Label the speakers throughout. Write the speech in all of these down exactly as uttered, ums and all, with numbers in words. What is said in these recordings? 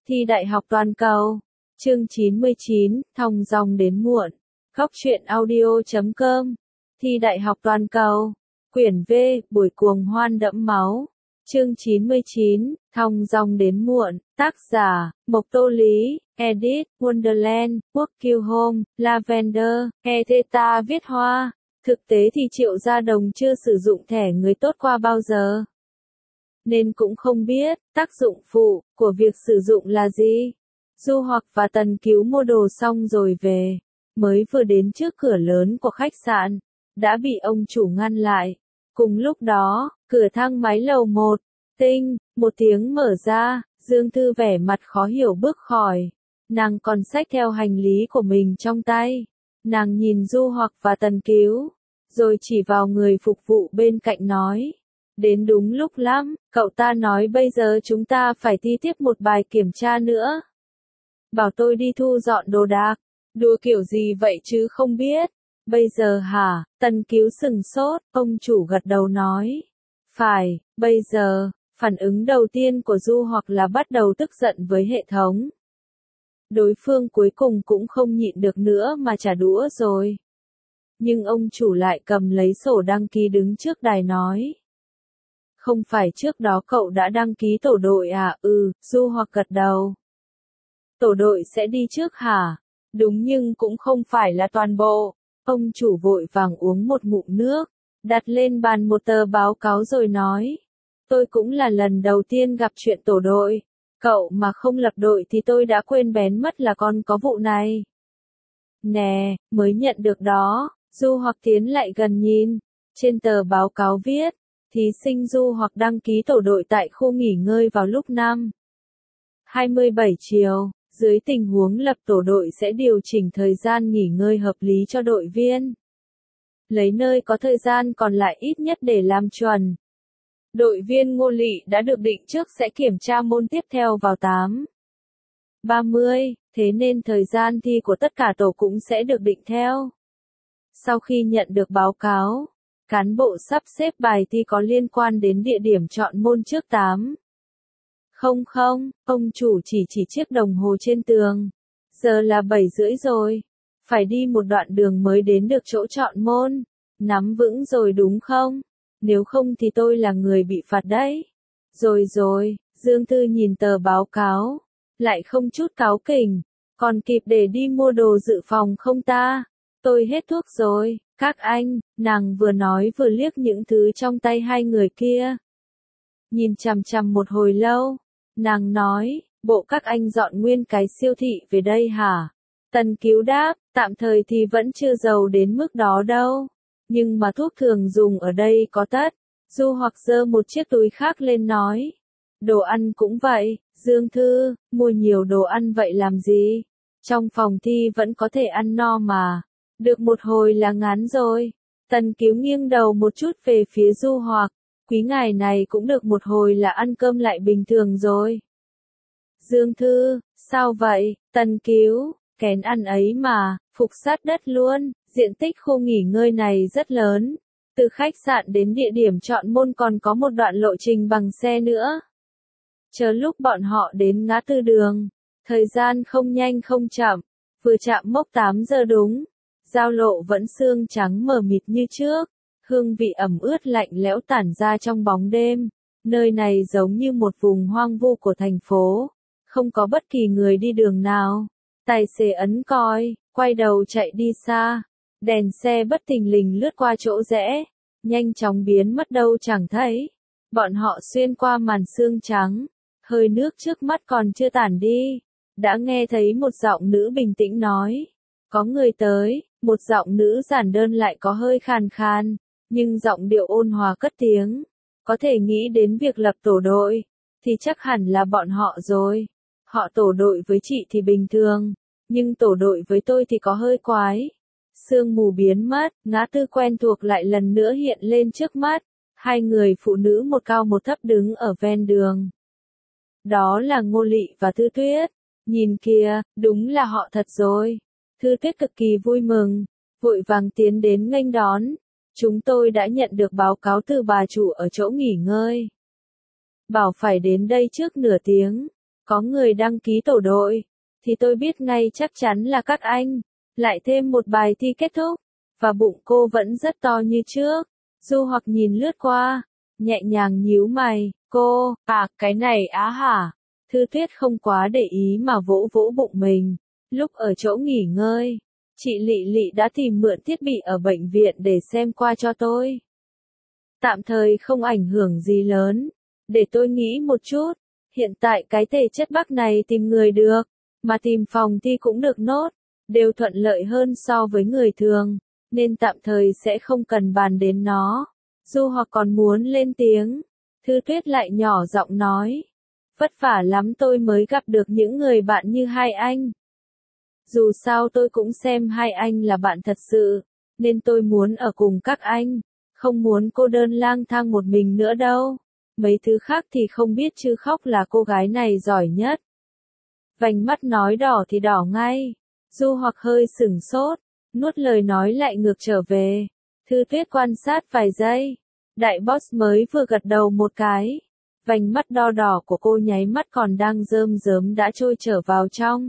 Speaker 1: Thi đại học toàn cầu. Chương chín mươi chín, thong dong đến muộn. Góc truyện audio chấm com. Thi đại học toàn cầu. Quyển V, buổi cuồng hoan đẫm máu. Chương chín mươi chín, thong dong đến muộn. Tác giả, Mộc Tô Lý, Edit, Wonderland, Quốc Kiêu Home, Lavender, Etheta viết hoa. Thực tế thì Triệu Gia Đồng chưa sử dụng thẻ người tốt qua bao giờ, nên cũng không biết tác dụng phụ của việc sử dụng là gì. Du Hoặc và Tần Cứu mua đồ xong rồi về, mới vừa đến trước cửa lớn của khách sạn, đã bị ông chủ ngăn lại. Cùng lúc đó, cửa thang máy lầu một, tinh, một tiếng mở ra, Dương Thư vẻ mặt khó hiểu bước khỏi. Nàng còn xách theo hành lý của mình trong tay. Nàng nhìn Du Hoặc và Tần Cứu, rồi chỉ vào người phục vụ bên cạnh nói. Đến đúng lúc lắm, cậu ta nói bây giờ chúng ta phải thi tiếp một bài kiểm tra nữa. Bảo tôi đi thu dọn đồ đạc. Đùa kiểu gì vậy chứ không biết. Bây giờ hả? Tần Cứu sừng sốt, ông chủ gật đầu nói. Phải, bây giờ. Phản ứng đầu tiên của Du Hoặc là bắt đầu tức giận với hệ thống. Đối phương cuối cùng cũng không nhịn được nữa mà trả đũa rồi. Nhưng ông chủ lại cầm lấy sổ đăng ký đứng trước đài nói. Không phải trước đó cậu đã đăng ký tổ đội à? Ừ, Du Hoặc gật đầu. Tổ đội sẽ đi trước hả? Đúng, nhưng cũng không phải là toàn bộ. Ông chủ vội vàng uống một ngụm nước, đặt lên bàn một tờ báo cáo rồi nói. Tôi cũng là lần đầu tiên gặp chuyện tổ đội. Cậu mà không lập đội thì tôi đã quên bén mất là còn có vụ này. Nè, mới nhận được đó. Du Hoặc tiến lại gần nhìn. Trên tờ báo cáo viết. Thí sinh Du Hoặc đăng ký tổ đội tại khu nghỉ ngơi vào lúc năm hai mươi bảy chiều. Dưới tình huống lập tổ đội sẽ điều chỉnh thời gian nghỉ ngơi hợp lý cho đội viên. Lấy nơi có thời gian còn lại ít nhất để làm chuẩn. Đội viên Ngô Lị đã được định trước sẽ kiểm tra môn tiếp theo vào tám ba mươi, thế nên thời gian thi của tất cả tổ cũng sẽ được định theo. Sau khi nhận được báo cáo, cán bộ sắp xếp bài thi có liên quan đến địa điểm chọn môn trước tám không không, ông chủ chỉ chỉ chiếc đồng hồ trên tường. Giờ là bảy rưỡi rồi. Phải đi một đoạn đường mới đến được chỗ chọn môn. Nắm vững rồi đúng không? Nếu không thì tôi là người bị phạt đấy. Rồi rồi, Dương Thư nhìn tờ báo cáo. Lại không chút cáu kỉnh. Còn kịp để đi mua đồ dự phòng không ta? Tôi hết thuốc rồi, các anh. Nàng vừa nói vừa liếc những thứ trong tay hai người kia. Nhìn chằm chằm một hồi lâu. Nàng nói, bộ các anh dọn nguyên cái siêu thị về đây hả? Tần Cứu đáp, tạm thời thì vẫn chưa giàu đến mức đó đâu. Nhưng mà thuốc thường dùng ở đây có tất. Du Hoặc giơ một chiếc túi khác lên nói. Đồ ăn cũng vậy, Dương Thư, mua nhiều đồ ăn vậy làm gì? Trong phòng thi vẫn có thể ăn no mà. Được một hồi là ngán rồi. Tần Cứu nghiêng đầu một chút về phía Du Hoặc. Quý ngài này cũng được một hồi là ăn cơm lại bình thường rồi. Dương Thư, sao vậy? Tần Cứu, kén ăn ấy mà, phục sát đất luôn. Diện tích khu nghỉ ngơi này rất lớn. Từ khách sạn đến địa điểm chọn môn còn có một đoạn lộ trình bằng xe nữa. Chờ lúc bọn họ đến ngã tư đường, thời gian không nhanh không chậm, vừa chạm mốc tám giờ đúng. Giao lộ vẫn sương trắng mờ mịt như trước. Hương vị ẩm ướt lạnh lẽo tản ra trong bóng đêm. Nơi này giống như một vùng hoang vu của thành phố. Không có bất kỳ người đi đường nào. Tài xế ấn còi, quay đầu chạy đi xa. Đèn xe bất thình lình lướt qua chỗ rẽ. Nhanh chóng biến mất đâu chẳng thấy. Bọn họ xuyên qua màn sương trắng. Hơi nước trước mắt còn chưa tản đi. Đã nghe thấy một giọng nữ bình tĩnh nói. Có người tới. Một giọng nữ giản đơn lại có hơi khàn khàn. Nhưng giọng điệu ôn hòa cất tiếng. Có thể nghĩ đến việc lập tổ đội. Thì chắc hẳn là bọn họ rồi. Họ tổ đội với chị thì bình thường. Nhưng tổ đội với tôi thì có hơi quái. Sương mù biến mất. Ngã tư quen thuộc lại lần nữa hiện lên trước mắt. Hai người phụ nữ một cao một thấp đứng ở ven đường. Đó là Ngô Lị và Thư Tuyết. Nhìn kìa, đúng là họ thật rồi. Thư Tuyết cực kỳ vui mừng. Vội vàng tiến đến nghênh đón. Chúng tôi đã nhận được báo cáo từ bà chủ ở chỗ nghỉ ngơi. Bảo phải đến đây trước nửa tiếng. có người đăng ký tổ đội, thì tôi biết ngay chắc chắn là các anh. Lại thêm một bài thi kết thúc, và bụng cô vẫn rất to như trước. Du Hoặc nhìn lướt qua, nhẹ nhàng nhíu mày, cô, à, cái này á hả? Thư Tuyết không quá để ý mà vỗ vỗ bụng mình. Lúc ở chỗ nghỉ ngơi, chị Lị Lị đã tìm mượn thiết bị ở bệnh viện để xem qua cho tôi. Tạm thời không ảnh hưởng gì lớn. Để tôi nghĩ một chút. Hiện tại cái thể chất Bắc này tìm người được, mà tìm phòng thi cũng được nốt, đều thuận lợi hơn so với người thường, nên tạm thời sẽ không cần bàn đến nó. Du Hoặc còn muốn lên tiếng, Thư Tuyết lại nhỏ giọng nói, vất vả lắm tôi mới gặp được những người bạn như hai anh. Dù sao tôi cũng xem hai anh là bạn thật sự, nên tôi muốn ở cùng các anh, không muốn cô đơn lang thang một mình nữa đâu. Mấy thứ khác thì không biết chứ khóc là cô gái này giỏi nhất. Vành mắt nói đỏ thì đỏ ngay. Du Hoặc hơi sửng sốt, nuốt lời nói lại ngược trở về. Thư Tuyết quan sát vài giây. Đại boss mới vừa gật đầu một cái. Vành mắt đo đỏ của cô nháy mắt còn đang rơm rớm đã trôi trở vào trong.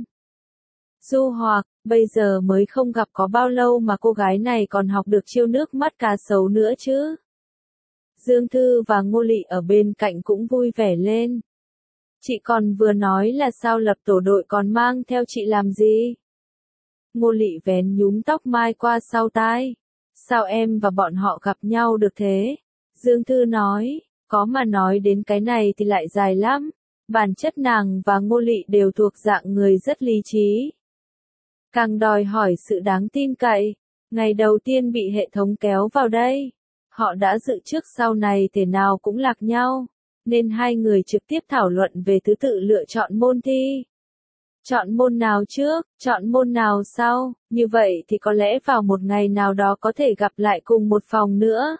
Speaker 1: Du Hoặc, bây giờ mới không gặp có bao lâu mà cô gái này còn học được chiêu nước mắt cá sấu nữa chứ. Dương Thư và Ngô Lị ở bên cạnh cũng vui vẻ lên. Chị còn vừa nói là sao lập tổ đội còn mang theo chị làm gì? Ngô Lị vén nhúm tóc mai qua sau tai. Sao em và bọn họ gặp nhau được thế? Dương Thư nói, có mà nói đến cái này thì lại dài lắm. Bản chất nàng và Ngô Lị đều thuộc dạng người rất lý trí. Càng đòi hỏi sự đáng tin cậy. Ngày đầu tiên bị hệ thống kéo vào đây. Họ đã dự trước sau này thế nào cũng lạc nhau, nên hai người trực tiếp thảo luận về thứ tự lựa chọn môn thi. Chọn môn nào trước, chọn môn nào sau, như vậy thì có lẽ vào một ngày nào đó có thể gặp lại cùng một phòng nữa.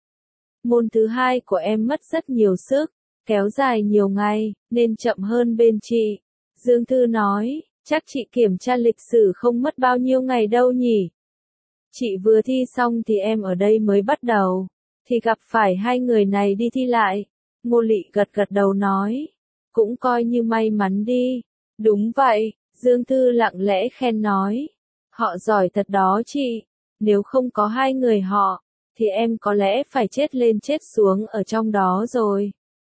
Speaker 1: Môn thứ hai của em mất rất nhiều sức, kéo dài nhiều ngày, nên chậm hơn bên chị. Dương Thư nói, chắc chị kiểm tra lịch sử không mất bao nhiêu ngày đâu nhỉ. Chị vừa thi xong thì em ở đây mới bắt đầu, thì gặp phải hai người này đi thi lại. Ngô Lị gật gật đầu nói, cũng coi như may mắn đi. Đúng vậy, Dương Thư lặng lẽ khen nói, họ giỏi thật đó chị, nếu không có hai người họ, thì em có lẽ phải chết lên chết xuống ở trong đó rồi.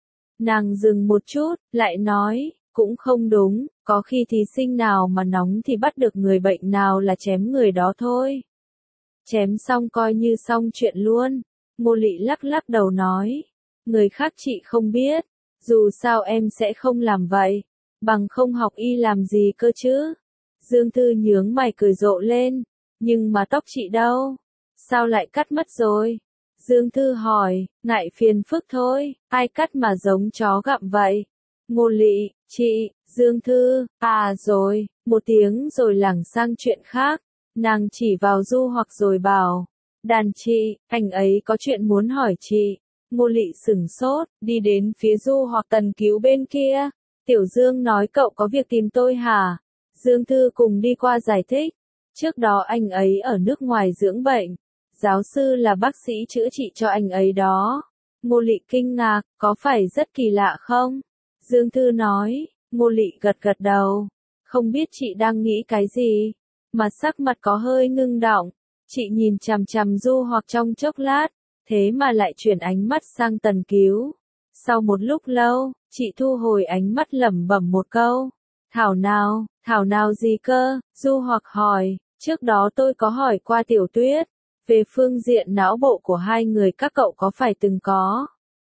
Speaker 1: Nàng dừng một chút, lại nói, cũng không đúng, có khi thí sinh nào mà nóng thì bắt được người bệnh nào là chém người đó thôi. Chém xong coi như xong chuyện luôn. Ngô Lị lắc lắc đầu nói, người khác chị không biết, dù sao em sẽ không làm vậy, bằng không học y làm gì cơ chứ. Dương Thư nhướng mày cười rộ lên, nhưng mà tóc chị đâu? Sao lại cắt mất rồi? Dương Thư hỏi, ngại phiền phức thôi, ai cắt mà giống chó gặm vậy? Ngô Lị, chị, Dương Thư, à rồi, một tiếng rồi lảng sang chuyện khác. Nàng chỉ vào Du Hoặc rồi bảo, đàn chị, anh ấy có chuyện muốn hỏi chị. Ngô Lị sửng sốt, đi đến phía Du Hoặc Tần Cứu bên kia. Tiểu Dương nói cậu có việc tìm tôi hả? Dương Thư cùng đi qua giải thích. Trước đó anh ấy ở nước ngoài dưỡng bệnh. Giáo sư là bác sĩ chữa trị cho anh ấy đó. Ngô Lị kinh ngạc, có phải rất kỳ lạ không? Dương Thư nói, Ngô Lị gật gật đầu. Không biết chị đang nghĩ cái gì? Mà sắc mặt có hơi ngưng đọng. Chị nhìn chằm chằm Du Hoặc trong chốc lát, thế mà lại chuyển ánh mắt sang Tần Cứu. Sau một lúc lâu, chị thu hồi ánh mắt lẩm bẩm một câu. Thảo nào, thảo nào gì cơ? Du Hoặc hỏi, trước đó tôi có hỏi qua Tiểu Tuyết, về phương diện não bộ của hai người các cậu có phải từng có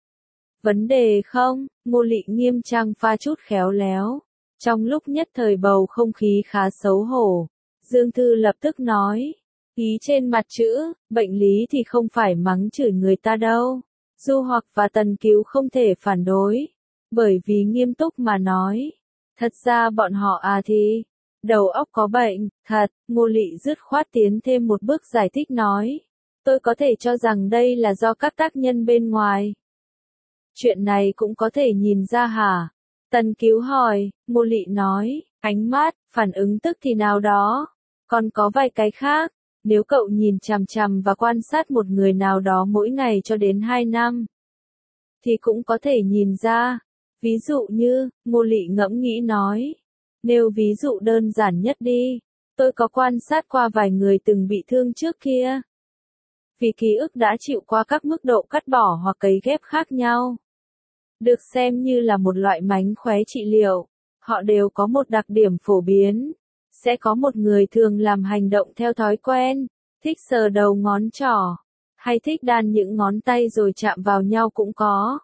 Speaker 1: vấn đề không? Ngô Lị nghiêm trang pha chút khéo léo. Trong lúc nhất thời bầu không khí khá xấu hổ, Dương Thư lập tức nói, ý trên mặt chữ, bệnh lý thì không phải mắng chửi người ta đâu. Du Hoặc và Tần Cứu không thể phản đối, bởi vì nghiêm túc mà nói. Thật ra bọn họ à thì, đầu óc có bệnh, thật. Ngô Lị dứt khoát tiến thêm một bước giải thích nói, tôi có thể cho rằng đây là do các tác nhân bên ngoài. Chuyện này cũng có thể nhìn ra hả? Tần Cứu hỏi. Ngô Lị nói, ánh mắt, phản ứng tức thì nào đó, còn có vài cái khác. Nếu cậu nhìn chằm chằm và quan sát một người nào đó mỗi ngày cho đến hai năm, thì cũng có thể nhìn ra. Ví dụ như, Ngô Lị ngẫm nghĩ nói. Nêu ví dụ đơn giản nhất đi. Tôi có quan sát qua vài người từng bị thương trước kia. Vì ký ức đã chịu qua các mức độ cắt bỏ hoặc cấy ghép khác nhau. Được xem như là một loại mánh khóe trị liệu. Họ đều có một đặc điểm phổ biến. Sẽ có một người thường làm hành động theo thói quen, thích sờ đầu ngón trỏ, hay thích đan những ngón tay rồi chạm vào nhau cũng có.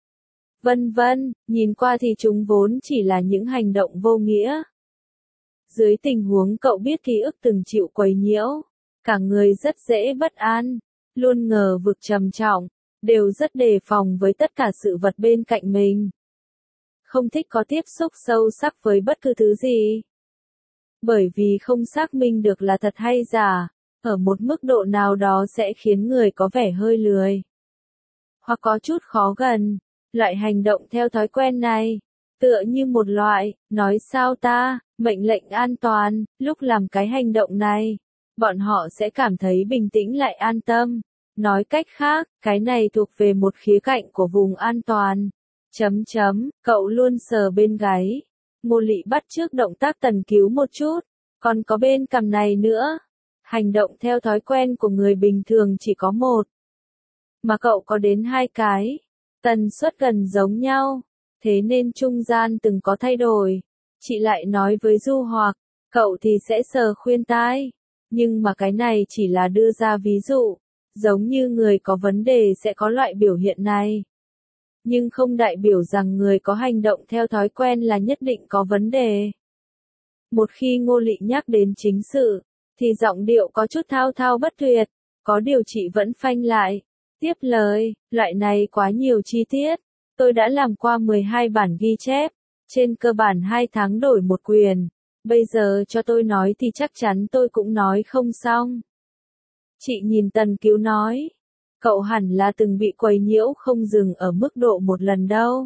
Speaker 1: Vân vân, nhìn qua thì chúng vốn chỉ là những hành động vô nghĩa. Dưới tình huống cậu biết ký ức từng chịu quấy nhiễu, cả người rất dễ bất an, luôn ngờ vực trầm trọng, đều rất đề phòng với tất cả sự vật bên cạnh mình. Không thích có tiếp xúc sâu sắc với bất cứ thứ gì. Bởi vì không xác minh được là thật hay giả, ở một mức độ nào đó sẽ khiến người có vẻ hơi lười. Hoặc có chút khó gần, loại hành động theo thói quen này, tựa như một loại, nói sao ta, mệnh lệnh an toàn, lúc làm cái hành động này, bọn họ sẽ cảm thấy bình tĩnh lại an tâm. Nói cách khác, cái này thuộc về một khía cạnh của vùng an toàn. Chấm chấm, cậu luôn sờ bên gáy. Ngô Lị bắt chước động tác Tần Cứu một chút, còn có bên cằm này nữa. Hành động theo thói quen của người bình thường chỉ có một, mà cậu có đến hai cái, tần suất gần giống nhau, thế nên trung gian từng có thay đổi. Chị lại nói với Du Hoặc, cậu thì sẽ sờ khuyên tai, nhưng mà cái này chỉ là đưa ra ví dụ, giống như người có vấn đề sẽ có loại biểu hiện này. Nhưng không đại biểu rằng người có hành động theo thói quen là nhất định có vấn đề. Một khi Ngô Lị nhắc đến chính sự, thì giọng điệu có chút thao thao bất tuyệt, có điều chị vẫn phanh lại. Tiếp lời, loại này quá nhiều chi tiết, tôi đã làm qua mười hai bản ghi chép, trên cơ bản hai tháng đổi một quyền, bây giờ cho tôi nói thì chắc chắn tôi cũng nói không xong. Chị nhìn Tần Cứu nói, cậu hẳn là từng bị quấy nhiễu không dừng ở mức độ một lần đâu.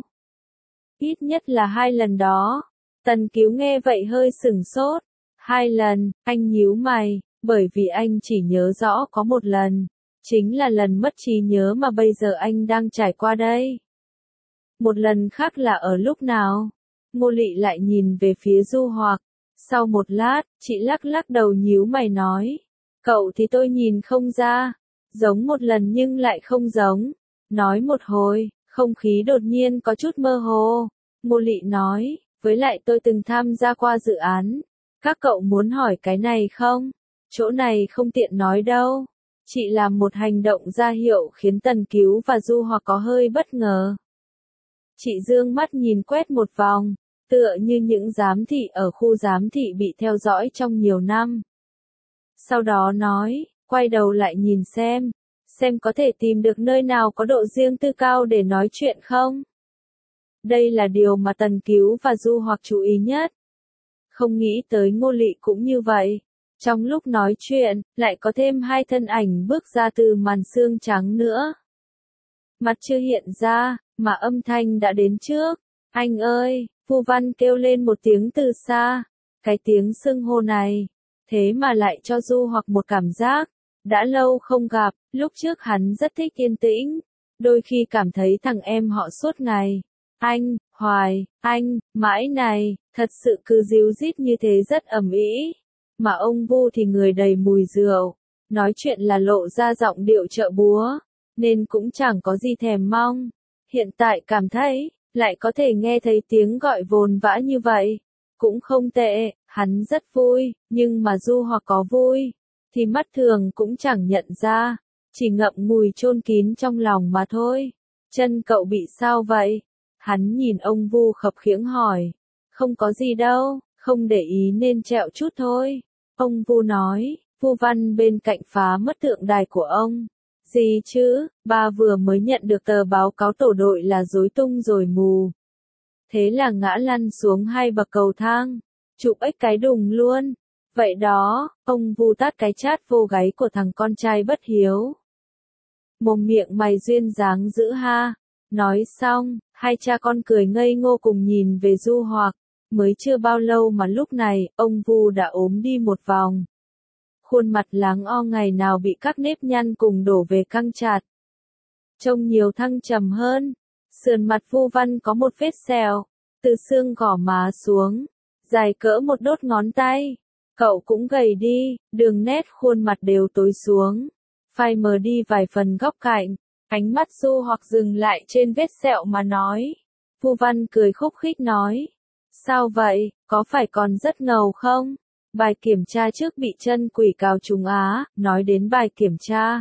Speaker 1: Ít nhất là hai lần đó. Tần Cứu nghe vậy hơi sửng sốt. Hai lần, anh nhíu mày, bởi vì anh chỉ nhớ rõ có một lần. Chính là lần mất trí nhớ mà bây giờ anh đang trải qua đây. Một lần khác là ở lúc nào? Ngô Lị lại nhìn về phía Du Hoặc. Sau một lát, chị lắc lắc đầu nhíu mày nói. Cậu thì tôi nhìn không ra. Giống một lần nhưng lại không giống. Nói một hồi, không khí đột nhiên có chút mơ hồ. Ngô Lị nói, với lại tôi từng tham gia qua dự án. Các cậu muốn hỏi cái này không? Chỗ này không tiện nói đâu. Chị làm một hành động ra hiệu khiến Tần Cứu và Du Hoặc có hơi bất ngờ. Chị dương mắt nhìn quét một vòng, tựa như những giám thị ở khu giám thị bị theo dõi trong nhiều năm. Sau đó nói, quay đầu lại nhìn xem, xem có thể tìm được nơi nào có độ riêng tư cao để nói chuyện không? Đây là điều mà Tần Cứu và Du Hoặc chú ý nhất. Không nghĩ tới Ngô Lị cũng như vậy. Trong lúc nói chuyện, lại có thêm hai thân ảnh bước ra từ màn sương trắng nữa. Mặt chưa hiện ra, mà âm thanh đã đến trước. Anh ơi, Vu Văn kêu lên một tiếng từ xa. Cái tiếng xưng hô này, thế mà lại cho Du Hoặc một cảm giác. Đã lâu không gặp, lúc trước hắn rất thích yên tĩnh. Đôi khi cảm thấy thằng em họ suốt ngày. Anh, hoài, anh, mãi này, thật sự cứ díu dít như thế rất ầm ĩ. Mà ông Vu thì người đầy mùi rượu, nói chuyện là lộ ra giọng điệu trợ búa, nên cũng chẳng có gì thèm mong. Hiện tại cảm thấy, lại có thể nghe thấy tiếng gọi vồn vã như vậy, cũng không tệ, hắn rất vui, nhưng mà Du Hoặc có vui, thì mắt thường cũng chẳng nhận ra, chỉ ngậm ngùi chôn kín trong lòng mà thôi. Chân cậu bị sao vậy? Hắn nhìn ông Vu khập khiễng hỏi. Không có gì đâu, không để ý nên trẹo chút thôi. Ông Vu nói, Vu Văn bên cạnh phá mất tượng đài của ông. Gì chứ, ba vừa mới nhận được tờ báo cáo tổ đội là rối tung rồi mù. Thế là ngã lăn xuống hai bậc cầu thang, chụp ếch cái đùng luôn. Vậy đó, ông Vu tát cái chát vô gáy của thằng con trai bất hiếu. Mồm miệng mày duyên dáng dữ ha. Nói xong, hai cha con cười ngây ngô cùng nhìn về Du Hoặc. Mới chưa bao lâu mà lúc này, ông Vu đã ốm đi một vòng. Khuôn mặt láng o ngày nào bị các nếp nhăn cùng đổ về căng chặt. Trông nhiều thăng trầm hơn. Sườn mặt Vu Văn có một vết sẹo, từ xương gò má xuống, dài cỡ một đốt ngón tay. Cậu cũng gầy đi, đường nét khuôn mặt đều tối xuống, phai mờ đi vài phần góc cạnh. Ánh mắt Du Hoặc dừng lại trên vết sẹo mà nói. Vu Văn cười khúc khích nói. Sao vậy, có phải còn rất ngầu không? Bài kiểm tra trước bị chân quỷ cào trúng á, nói đến bài kiểm tra.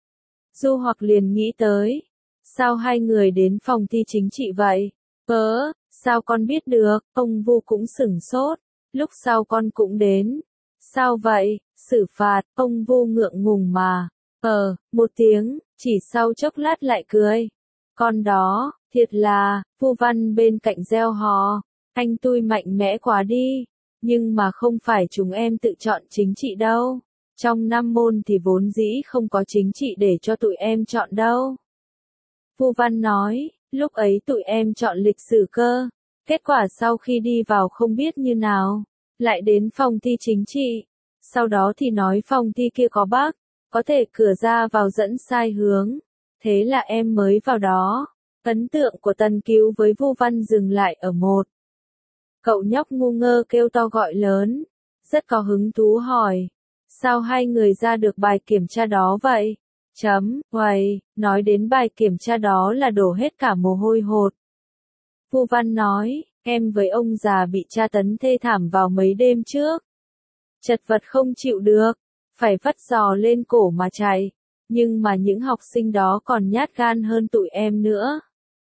Speaker 1: Du Hoặc liền nghĩ tới. Sao hai người đến phòng thi chính trị vậy? Vớ, sao con biết được, ông Vu cũng sửng sốt. Lúc sau con cũng đến. Sao vậy, xử phạt, ông Vu ngượng ngùng mà. Ờ, một tiếng, chỉ sau chốc lát lại cười. Con đó, thiệt là, Vu Văn bên cạnh reo hò. Anh tui mạnh mẽ quá đi. Nhưng mà không phải chúng em tự chọn chính trị đâu. Trong năm môn thì vốn dĩ không có chính trị để cho tụi em chọn đâu. Vu Văn nói, lúc ấy tụi em chọn lịch sử cơ. Kết quả sau khi đi vào không biết như nào. Lại đến phòng thi chính trị. Sau đó thì nói phòng thi kia có bug. Có thể cửa ra vào dẫn sai hướng. Thế là em mới vào đó. Ấn tượng của Tần Cứu với Vu Văn dừng lại ở một. Cậu nhóc ngu ngơ kêu to gọi lớn. Rất có hứng thú hỏi. Sao hai người ra được bài kiểm tra đó vậy? Chấm, uầy, nói đến bài kiểm tra đó là đổ hết cả mồ hôi hột. Vu Văn nói, em với ông già bị tra tấn thê thảm vào mấy đêm trước. Chật vật không chịu được, phải vắt giò lên cổ mà chạy. Nhưng mà những học sinh đó còn nhát gan hơn tụi em nữa.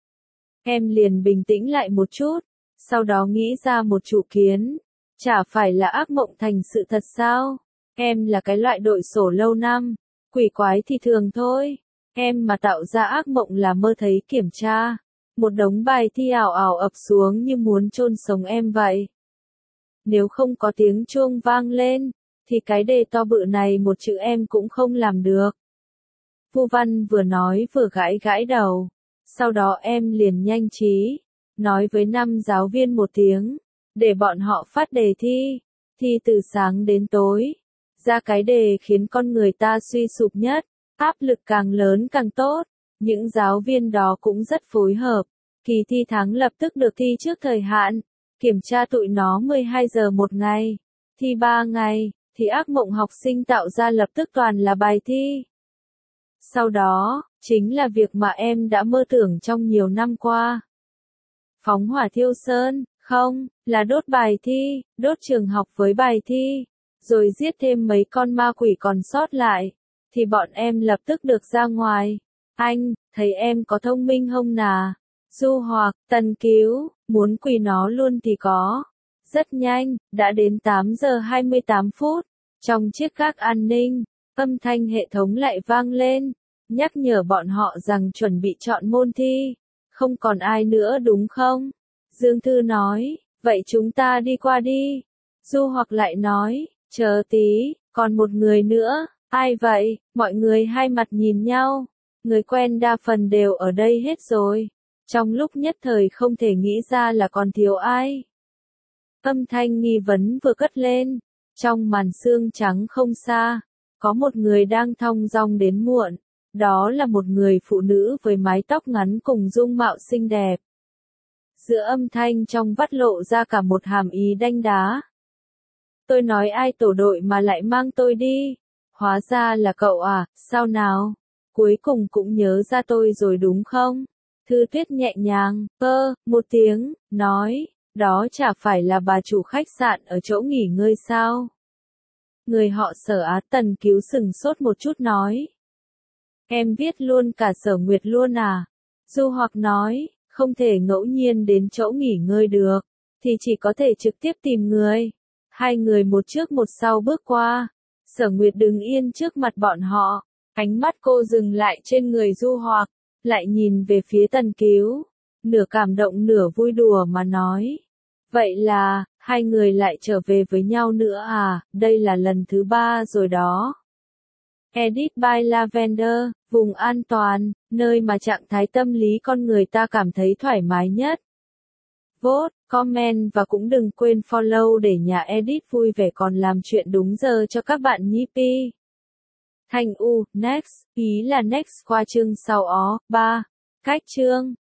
Speaker 1: Em liền bình tĩnh lại một chút, sau đó nghĩ ra một chủ kiến. Chả phải là ác mộng thành sự thật sao? Em là cái loại đội sổ lâu năm, quỷ quái thì thường thôi. Em mà tạo ra ác mộng là mơ thấy kiểm tra. Một đống bài thi ảo ảo ập xuống như muốn chôn sống em vậy. Nếu không có tiếng chuông vang lên, thì cái đề to bự này một chữ em cũng không làm được. Vu Văn vừa nói vừa gãi gãi đầu. Sau đó em liền nhanh trí, nói với năm giáo viên một tiếng, để bọn họ phát đề thi, thi từ sáng đến tối. Ra cái đề khiến con người ta suy sụp nhất, áp lực càng lớn càng tốt. Những giáo viên đó cũng rất phối hợp. Kỳ thi tháng lập tức được thi trước thời hạn. Kiểm tra tụi nó mười hai giờ một ngày. Thi ba ngày, thì ác mộng học sinh tạo ra lập tức toàn là bài thi. Sau đó, chính là việc mà em đã mơ tưởng trong nhiều năm qua. Phóng hỏa thiêu sơn, không, là đốt bài thi, đốt trường học với bài thi, rồi giết thêm mấy con ma quỷ còn sót lại, thì bọn em lập tức được ra ngoài. Anh, thấy em có thông minh không nà? Du Hoặc, Tần Cứu, muốn quỳ nó luôn thì có. Rất nhanh, đã đến tám giờ hai mươi tám phút, trong chiếc gác an ninh, âm thanh hệ thống lại vang lên, nhắc nhở bọn họ rằng chuẩn bị chọn môn thi. Không còn ai nữa đúng không? Dương Thư nói, vậy chúng ta đi qua đi. Du Hoặc lại nói, chờ tí, còn một người nữa, ai vậy? Mọi người hai mặt nhìn nhau, người quen đa phần đều ở đây hết rồi. Trong lúc nhất thời không thể nghĩ ra là còn thiếu ai. Âm thanh nghi vấn vừa cất lên, trong màn sương trắng không xa, có một người đang thong dong đến muộn. Đó là một người phụ nữ với mái tóc ngắn cùng dung mạo xinh đẹp. Giữa âm thanh trong vắt lộ ra cả một hàm ý đanh đá. Tôi nói ai tổ đội mà lại mang tôi đi? Hóa ra là cậu à, sao nào? Cuối cùng cũng nhớ ra tôi rồi đúng không? Thư Tuyết nhẹ nhàng, ơ, một tiếng, nói, đó chả phải là bà chủ khách sạn ở chỗ nghỉ ngơi sao? Người họ Sở Á. Tần Cứu sừng sốt một chút nói. Em viết luôn cả Sở Nguyệt luôn à? Du Hoặc nói, không thể ngẫu nhiên đến chỗ nghỉ ngơi được, thì chỉ có thể trực tiếp tìm người. Hai người một trước một sau bước qua. Sở Nguyệt đứng yên trước mặt bọn họ, ánh mắt cô dừng lại trên người Du Hoặc, lại nhìn về phía Tần Cứu, nửa cảm động nửa vui đùa mà nói. Vậy là, hai người lại trở về với nhau nữa à, đây là lần thứ ba rồi đó. Edit by Lavender, vùng an toàn, nơi mà trạng thái tâm lý con người ta cảm thấy thoải mái nhất. Vote, comment và cũng đừng quên follow để nhà edit vui vẻ còn làm chuyện đúng giờ cho các bạn nhé pi. Thành U, next, ý là next qua chương sau ó, ba. Cách chương